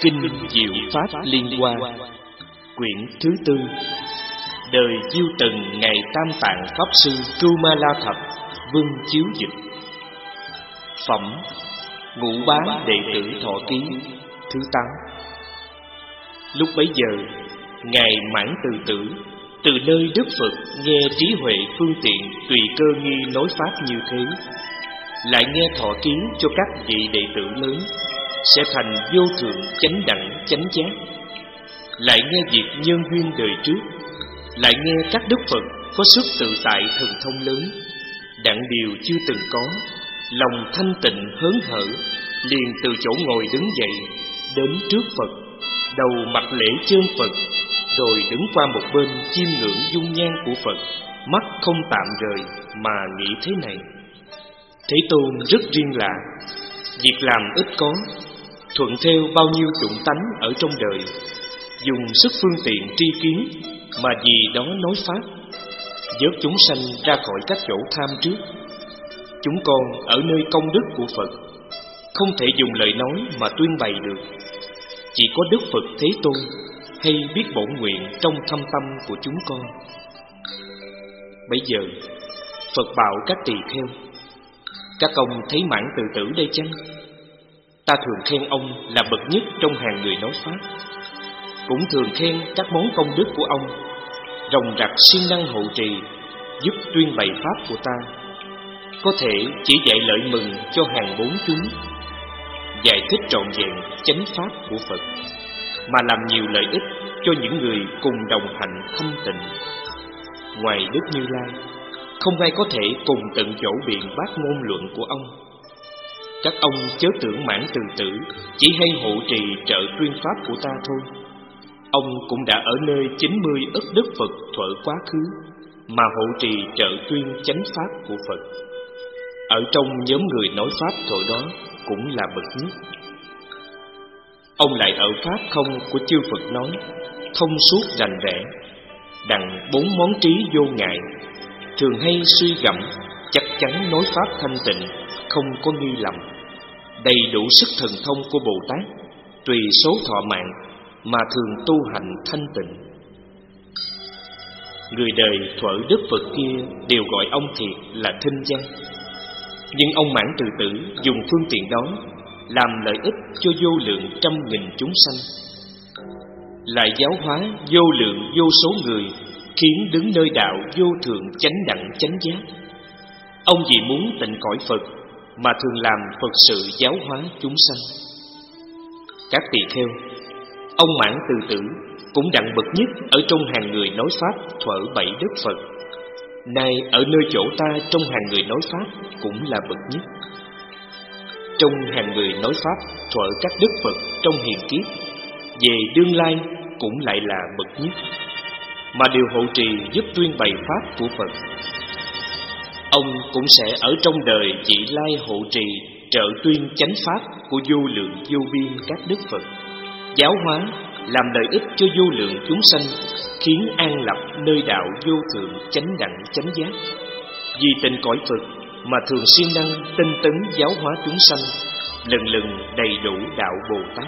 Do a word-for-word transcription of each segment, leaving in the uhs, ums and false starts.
Kinh Diệu Pháp Liên Hoa, quyển thứ tư, đời Diêu Từng ngày Tam Tạng Pháp Sư Cưu Ma La Thập Vương chiếu dịch. Phẩm Ngũ Bá Đệ Tử Thọ Ký thứ tám. Lúc bấy giờ, ngài Mãn Từ Tử từ nơi Đức Phật nghe trí huệ phương tiện tùy cơ nghi nói pháp như thế, lại nghe thọ ký cho các vị đệ tử lớn sẽ thành vô thượng chánh đẳng chánh giác, lại nghe việc nhân duyên đời trước, lại nghe các Đức Phật có sức tự tại thần thông lớn, đặng điều chưa từng có, lòng thanh tịnh hớn hở, liền từ chỗ ngồi đứng dậy đến trước Phật, đầu mặt lễ chơn Phật, rồi đứng qua một bên chiêm ngưỡng dung nhan của Phật, mắt không tạm rời mà nghĩ thế này: Thế Tôn rất riêng lạ, việc làm ít có, thuận theo bao nhiêu chủng tánh ở trong đời, dùng sức phương tiện tri kiến mà vì đó nói pháp, vớt chúng sanh ra khỏi các chỗ tham trước. Chúng con ở nơi công đức của Phật, không thể dùng lời nói mà tuyên bày được. Chỉ có Đức Phật Thế Tôn hay biết bổn nguyện trong thâm tâm của chúng con. Bấy giờ Phật bảo các tỳ kheo: Các ông thấy Mãn Từ Tử đây chăng? Ta thường khen ông là bậc nhất trong hàng người nói pháp, cũng thường khen các món công đức của ông, ròng rạc siêng năng hộ trì, giúp tuyên bày pháp của ta, có thể chỉ dạy lợi mừng cho hàng bốn chúng, giải thích trọn vẹn chánh pháp của Phật, mà làm nhiều lợi ích cho những người cùng đồng hành thanh tịnh. Ngoài Đức Như Lai, không ai có thể cùng tận chỗ biện bác ngôn luận của ông. Các ông chớ tưởng Mãn Từ Tử chỉ hay hộ trì trợ tuyên pháp của ta thôi. Ông cũng đã ở nơi chín mươi ức Đức Phật thuở quá khứ mà hộ trì trợ tuyên chánh pháp của Phật. Ở trong nhóm người nói pháp thuở đó cũng là bậc nhất. Ông lại ở pháp không của chư Phật nói, thông suốt rành rẽ, đặng bốn món trí vô ngại, thường hay suy gẫm, chắc chắn nói pháp thanh tịnh, không có nghi lầm, đầy đủ sức thần thông của Bồ Tát, tùy số thọ mạng mà thường tu hành thanh tịnh. Người đời thuở Đức Phật kia đều gọi ông thiệt là Thinh Văn, nhưng ông Mãn Từ Tử dùng phương tiện đó làm lợi ích cho vô lượng trăm nghìn chúng sanh, lại giáo hóa vô lượng vô số người, khiến đứng nơi đạo vô thượng chánh đẳng chánh giác. Ông vì muốn tịnh cõi Phật mà thường làm Phật sự giáo hóa chúng sanh. Các tỳ kheo, ông Mãn Từ Tử cũng đặng bậc nhất ở trong hàng người nói pháp thuở bảy Đức Phật, nay ở nơi chỗ ta trong hàng người nói pháp cũng là bậc nhất. Trong hàng người nói pháp thuở các Đức Phật trong hiền kiếp, về đương lai cũng lại là bậc nhất, mà điều hộ trì giúp tuyên bày pháp của Phật. Ông cũng sẽ ở trong đời vị lai hộ trì trợ tuyên chánh pháp của vô lượng vô biên các Đức Phật, giáo hóa làm lợi ích cho vô lượng chúng sanh, khiến an lập nơi đạo vô thượng chánh đẳng chánh giác. Vì tịnh cõi Phật mà thường siêng năng tinh tấn giáo hóa chúng sanh, lần lần đầy đủ đạo Bồ Tát.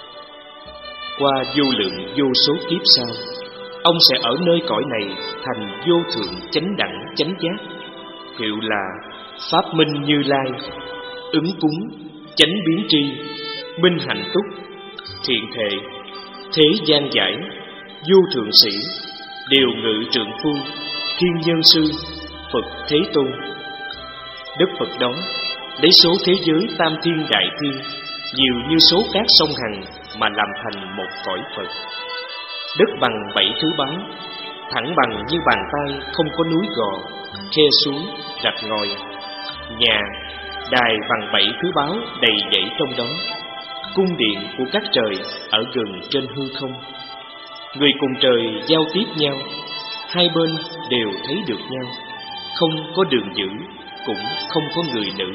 Qua vô lượng vô số kiếp sau, ông sẽ ở nơi cõi này thành vô thượng chánh đẳng chánh giác, hiệu là Pháp Minh Như Lai, ứng cúng, chánh biến tri, minh hạnh túc, thiện thệ, thế gian giải, vô thượng sĩ, điều ngự trượng phu, thiên nhân sư, Phật Thế Tôn. Đức Phật đó lấy số thế giới tam thiên đại thiên nhiều như số cát sông Hằng mà làm thành một cõi Phật. Đất bằng bảy thứ báu, thẳng bằng như bàn tay, không có núi gò, khe suối, rạch ngòi. Nhà, đài bằng bảy thứ báu đầy dãy trong đó. Cung điện của các trời ở gần trên hư không. Người cùng trời giao tiếp nhau, hai bên đều thấy được nhau, không có đường giữ, cũng không có người nữ.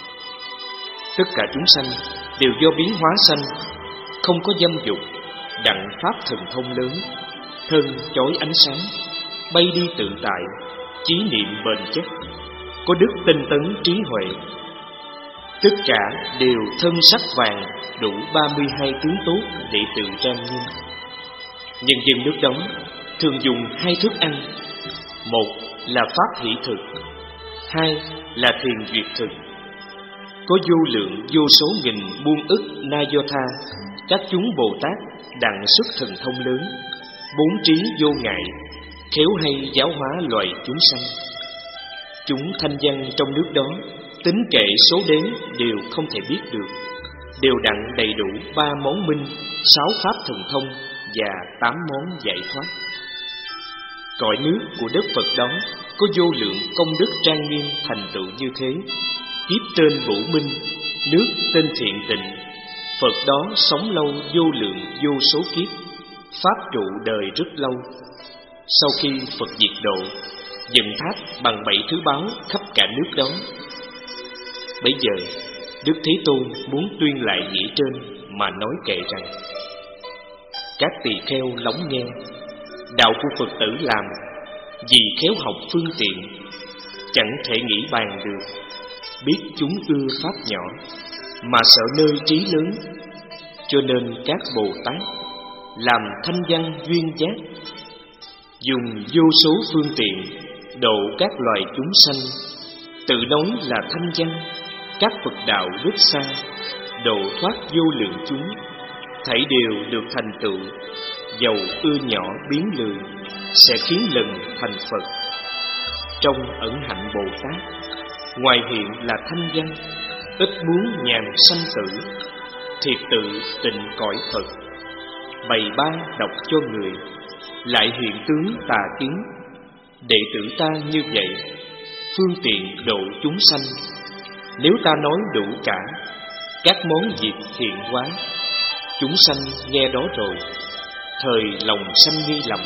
Tất cả chúng sanh đều do biến hóa sanh, không có dâm dục, đặng pháp thần thông lớn, thân chói ánh sáng, bay đi tự tại, chí niệm bền chắc, có đức tinh tấn trí huệ. Tất cả đều thân sắc vàng, đủ ba mươi hai tướng tốt để tự trang nghiêm. Nhân dân nước đó thường dùng hai thức ăn, một là pháp hỷ thực, hai là thiền duyệt thực. Có vô lượng vô số nghìn muôn ức na do tha, các chúng Bồ Tát đặng xuất thần thông lớn, bốn trí vô ngại, khéo hay giáo hóa loài chúng sanh. Chúng thanh văn trong nước đó, tính kệ số đếm đều không thể biết được, đều đặng đầy đủ ba món minh, sáu pháp thần thông và tám món giải thoát. Cõi nước của đất Phật đó có vô lượng công đức trang nghiêm thành tựu như thế. Kiếp tên Vũ Minh, nước tên Thiện Tịnh. Phật đó sống lâu vô lượng vô số kiếp, pháp trụ đời rất lâu. Sau khi Phật diệt độ, dựng tháp bằng bảy thứ báu khắp cả nước đó. Bấy giờ Đức Thế Tôn muốn tuyên lại nghĩa trên mà nói kệ rằng: các tỳ kheo lắng nghe, đạo của Phật tử làm vì khéo học phương tiện, chẳng thể nghĩ bàn được. Biết chúng ưa pháp nhỏ mà sợ nơi trí lớn, cho nên các Bồ Tát làm thanh văn duyên giác, dùng vô số phương tiện độ các loài chúng sanh. Tự nói là thanh văn, các Phật đạo rất xa, độ thoát vô lượng chúng, thảy đều được thành tựu. Dầu ưa nhỏ biến lười, sẽ khiến lần thành Phật. Trong ẩn hạnh Bồ Tát, ngoài hiện là thanh văn, ít muốn nhàn sanh tử, thiệt tự tịnh cõi Phật. Bày ba đọc cho người, lại hiện tướng tà kiến. Đệ tử ta như vậy, phương tiện độ chúng sanh. Nếu ta nói đủ cả các món việc thiện quá, chúng sanh nghe đó rồi, thời lòng sanh nghi lầm.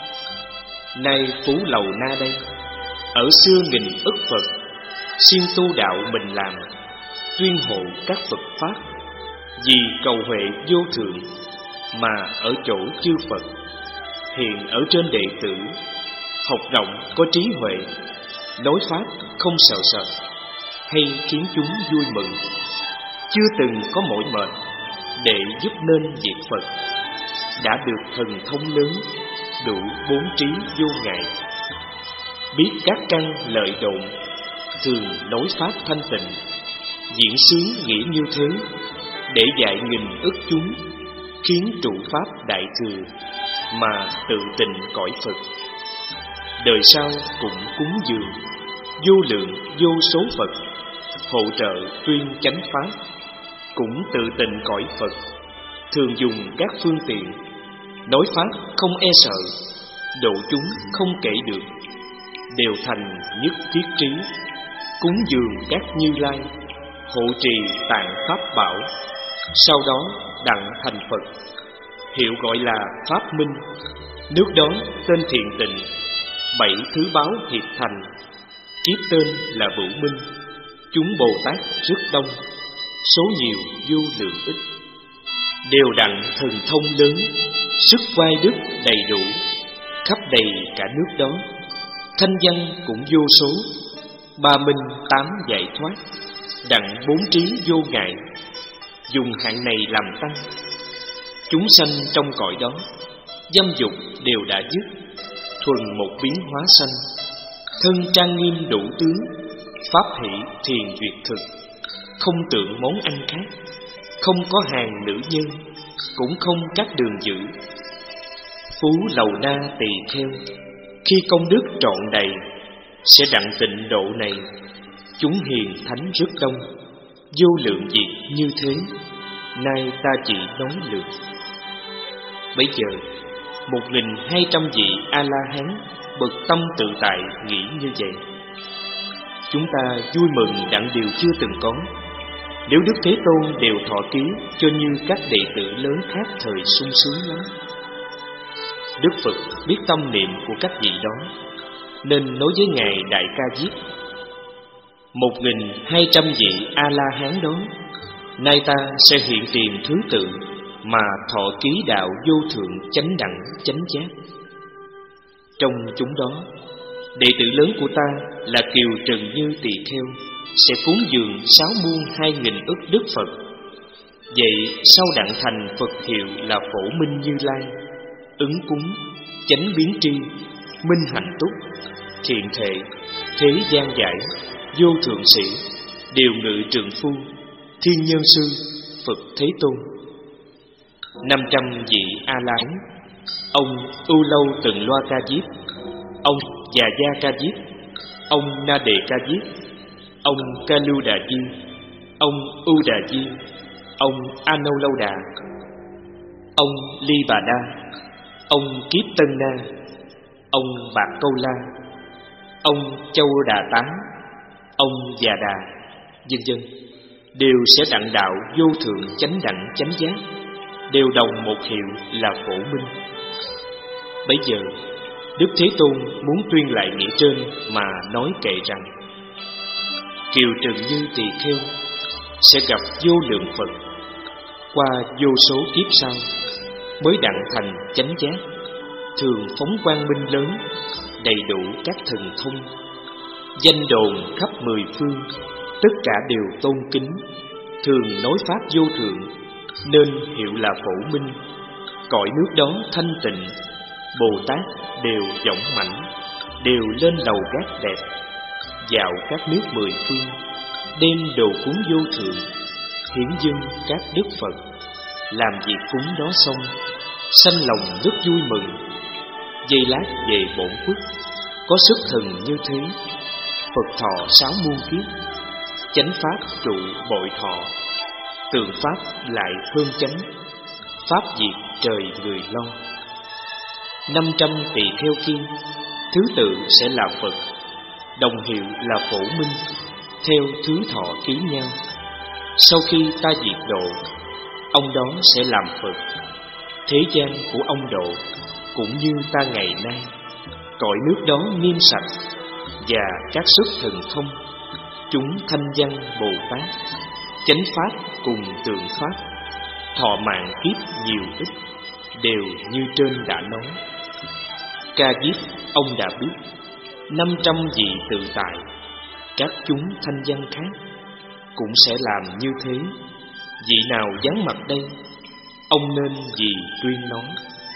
Nay Phú Lầu Na đây, ở xưa nghìn ức Phật, siêng tu đạo mình làm, tuyên hộ các Phật Pháp, vì cầu huệ vô thượng, mà ở chỗ chư Phật. Hiện ở trên đệ tử, học rộng có trí huệ, nói Pháp không sợ sợ, hay khiến chúng vui mừng. Chưa từng có mỏi mệt, để giúp nên việc Phật. Đã được thần thông lớn, đủ bốn trí vô ngại. Biết các căn lợi độn, thường nói Pháp thanh tịnh. Diễn xướng nghĩa như thế, để dạy nghìn ức chúng, khiến trụ Pháp đại thừa, mà tự tịnh cõi Phật. Đời sau cũng cúng dường, vô lượng vô số Phật, hộ trợ tuyên chánh Pháp, cũng tự tịnh cõi Phật. Thường dùng các phương tiện, nói Pháp không e sợ, độ chúng không kể được, đều thành nhất thiết trí. Cúng dường các Như Lai, hộ trì tạng Pháp bảo, sau đó đặng thành Phật. Hiệu gọi là Pháp Minh. Nước đó tên Thiện Tịnh, bảy thứ báo hiệp thành. Kiếp tên là Vũ Minh. Chúng Bồ Tát rất đông, số nhiều vô lượng ít, đều đặng thần thông lớn, sức vai đức đầy đủ, khắp đầy cả nước đó. Thanh văn cũng vô số, ba minh tám giải thoát, đặng bốn trí vô ngại, dùng hạng này làm tăng. Chúng sanh trong cõi đó, dâm dục đều đã dứt, thuần một biến hóa sanh. Thân trang nghiêm đủ tướng, pháp hỷ thiền duyệt thực, không tượng món ăn khác, không có hàng nữ nhân, cũng không các đường giữ. Phú Lầu Na tỳ kheo, khi công đức trọn đầy, sẽ đặng tịnh độ này. Chúng hiền thánh rất đông, vô lượng việc như thế, nay ta chỉ nói lượt. Bấy giờ một nghìn hai trăm vị A La Hán bậc tâm tự tại nghĩ như vậy: chúng ta vui mừng đặng điều chưa từng có. Nếu Đức Thế Tôn đều thọ ký, cho như các đệ tử lớn khác thời sung sướng lắm. Đức Phật biết tâm niệm của các vị đó, nên nói với Ngài Đại Ca Diếp: một nghìn hai trăm vị A La Hán đó, nay ta sẽ hiện tiền thứ tự, mà thọ ký đạo vô thượng chánh đẳng chánh giác. Trong chúng đó đệ tử lớn của ta là Kiều Trần Như Tỳ Kheo sẽ cúng dường sáu muôn hai nghìn ức Đức Phật. Vậy sau đặng thành Phật hiệu là Phổ Minh Như Lai, ứng cúng, chánh biến tri, minh hạnh túc, thiện thệ, thế gian giải, vô thượng sĩ, điều ngự trượng phu, thiên nhân sư, Phật Thế Tôn. Năm trăm vị A La Hán, ông U Lâu Từng Loa Ca Diếp, ông Già Gia Ca Diếp, ông Na Đề Ca Diếp, ông Ca Lưu Đà Di, ông U Đà Di, ông A Nâu Lâu Đà, ông Ly Bà Đa, ông Kiếp Tân Na, ông Bạc Câu La, ông Châu Đà Tán, ông Già Đà, vân vân, đều sẽ đặng đạo vô thượng chánh đẳng chánh giác, đều đồng một hiệu là Phổ Minh. Bấy giờ Đức Thế Tôn muốn tuyên lại nghĩa trên mà nói kệ rằng: Kiều Trần Như Tỳ Kheo sẽ gặp vô lượng Phật, qua vô số kiếp sau mới đặng thành chánh giác, thường phóng quang minh lớn, đầy đủ các thần thông, danh đồn khắp mười phương, tất cả đều tôn kính, thường nói pháp vô thượng, nên hiệu là Phổ Minh. Cõi nước đó thanh tịnh, Bồ Tát đều dõng mãnh, đều lên lầu gác đẹp, dạo các nước mười phương, đem đồ cúng vô thượng, hiển dâng các đức Phật. Làm việc cúng đó xong, sanh lòng rất vui mừng. Giây lát về bổn quốc, có sức thần như thế, Phật thọ sáu muôn kiếp, chánh pháp trụ bội thọ, tượng pháp lại hơn chánh, pháp diệt trời người lo. Năm trăm tỳ kheo kia thứ tự sẽ là Phật, đồng hiệu là Phổ Minh, theo thứ thọ ký nhau. Sau khi ta diệt độ, ông đó sẽ làm Phật. Thế gian của ông độ cũng như ta ngày nay, cõi nước đó nghiêm sạch, và các sức thần thông, chúng thanh văn Bồ Tát, chánh pháp cùng tượng pháp, thọ mạng kiếp nhiều ít, đều như trên đã nói. Ca Diếp ông đã biết, năm trăm vị tự tại, các chúng thanh văn khác cũng sẽ làm như thế. Vị nào vắng mặt đây, ông nên vì tuyên nói.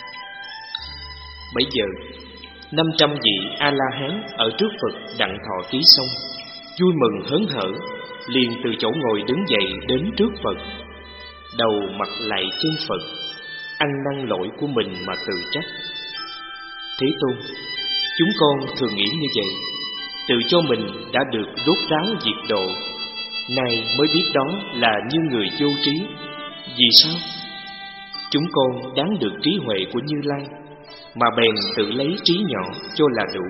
Bấy giờ năm trăm vị A La Hán ở trước Phật đặng thọ ký xong, vui mừng hớn hở, liền từ chỗ ngồi đứng dậy đến trước Phật, đầu mặt lạy chân Phật, ăn năn lỗi của mình mà tự trách: Thế Tôn, chúng con thường nghĩ như vậy, tự cho mình đã được rốt ráo diệt độ, nay mới biết đó là như người vô trí. Vì sao? Chúng con đáng được trí huệ của Như Lai, mà bèn tự lấy trí nhỏ cho là đủ.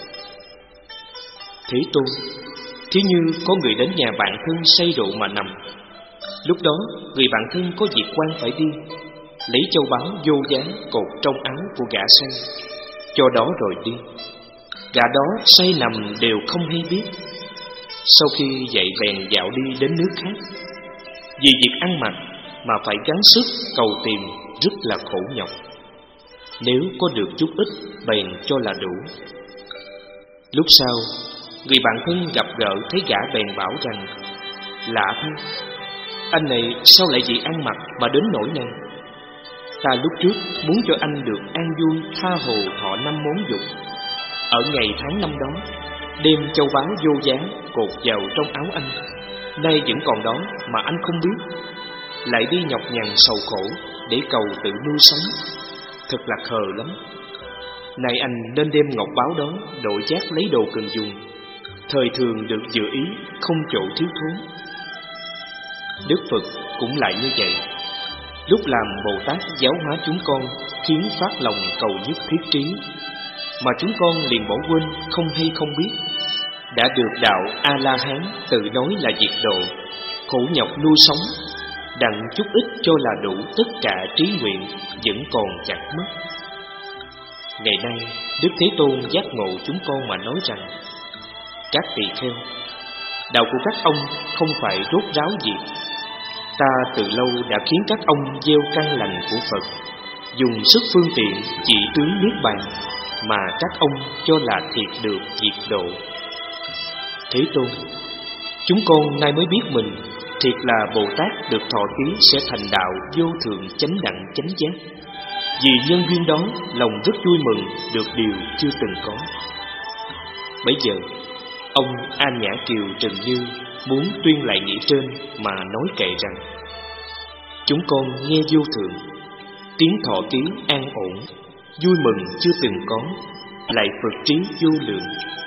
Thế Tôn, thí như có người đến nhà bạn thân say rượu mà nằm, lúc đó người bạn thân có việc quan phải đi, lấy châu báu vô giá cột trong áo của gã say, cho đó rồi đi. Gã đó say nằm đều không hay biết. Sau khi dậy bèn dạo đi đến nước khác, vì việc ăn mặc mà phải gắng sức cầu tìm rất là khổ nhọc. Nếu có được chút ít bèn cho là đủ. Lúc sau người bạn thân gặp gỡ thấy gã bèn bảo rằng: Lạ thôi, anh này sao lại vì ăn mặc mà đến nỗi này? Ta lúc trước muốn cho anh được an vui tha hồ thọ năm món dục. Ở ngày tháng năm đó, đem châu báu vô giá cột vào trong áo anh, nay vẫn còn đó mà anh không biết, lại đi nhọc nhằn sầu khổ để cầu tự nuôi sống, thật là khờ lắm. Này anh nên đem ngọc báu đó đổi chác lấy đồ cần dùng, thời thường được dự ý, không chỗ thiếu thốn. Đức Phật cũng lại như vậy, lúc làm Bồ Tát giáo hóa chúng con, khiến phát lòng cầu nhất thiết trí, mà chúng con liền bỏ quên, không hay không biết. Đã được đạo A-la-hán tự nói là diệt độ, khổ nhọc nuôi sống, đặng chút ít cho là đủ tất cả trí nguyện, vẫn còn chẳng mất. Ngày nay Đức Thế Tôn giác ngộ chúng con mà nói rằng: Các tỳ kheo, đạo của các ông không phải rốt ráo diệt. Ta từ lâu đã khiến các ông gieo căn lành của Phật, dùng sức phương tiện chỉ tướng niết bàn, mà các ông cho là thiệt được diệt độ. Thế Tôn, chúng con nay mới biết mình thiệt là Bồ Tát được thọ ký sẽ thành đạo vô thượng chánh đẳng chánh giác. Vì nhân duyên đó, lòng rất vui mừng được điều chưa từng có. Bấy giờ, ông An Nhã Kiều Trần Như muốn tuyên lại nghĩa trên mà nói kệ rằng: chúng con nghe vô thượng, tiếng thọ ký an ổn, vui mừng chưa từng có, lại Phật trí vô lượng.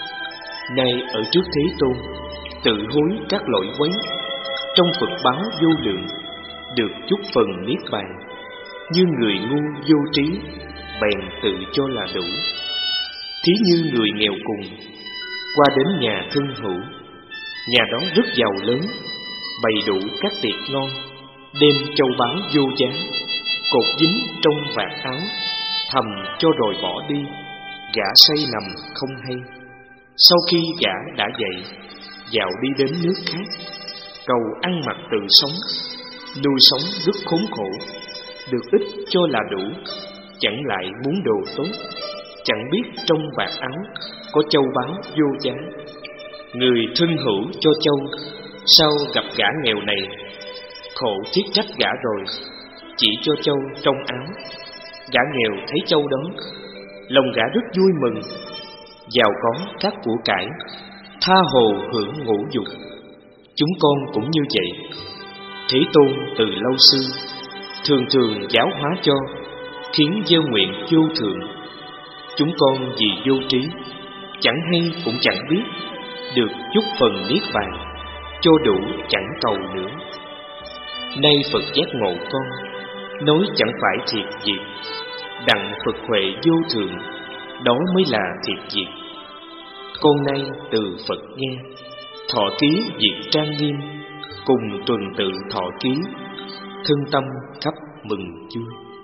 Nay ở trước Thế Tôn, tự hối các lỗi quấy, trong Phật báo vô lượng, được chút phần niết bàn. Như người ngu vô trí, bèn tự cho là đủ. Thí như người nghèo cùng, qua đến nhà thân hữu, nhà đó rất giàu lớn, bày đủ các tiệc ngon, đem châu báu vô giá, cột dính trong vạt áo, thầm cho rồi bỏ đi. Gã say nằm không hay. Sau khi gã đã dậy, dạo đi đến nước khác, cầu ăn mặc tự sống, nuôi sống rất khốn khổ. Được ít cho là đủ, chẳng lại muốn đồ tốt, chẳng biết trong vạt áo có châu báu vô giá. Người thân hữu cho châu, sao gặp gã nghèo này, khổ thiết trách gã rồi, chỉ cho châu trong áo. Gã nghèo thấy châu đó, lòng gã rất vui mừng, giàu có các của cải, tha hồ hưởng ngũ dục. Chúng con cũng như vậy. Thế Tôn từ lâu xưa thường thường giáo hóa cho, khiến gieo nguyện vô thượng. Chúng con vì vô trí, chẳng hay cũng chẳng biết, được chút phần niết bàn, cho đủ chẳng cầu nữa. Nay Phật giác ngộ con, nói chẳng phải thiệt diệt, đặng Phật huệ vô thượng, đó mới là thiệt diệt. Con nay từ Phật nghe, thọ ký diệt trang nghiêm, cùng tuần tự thọ ký, thân tâm khắp mừng vui.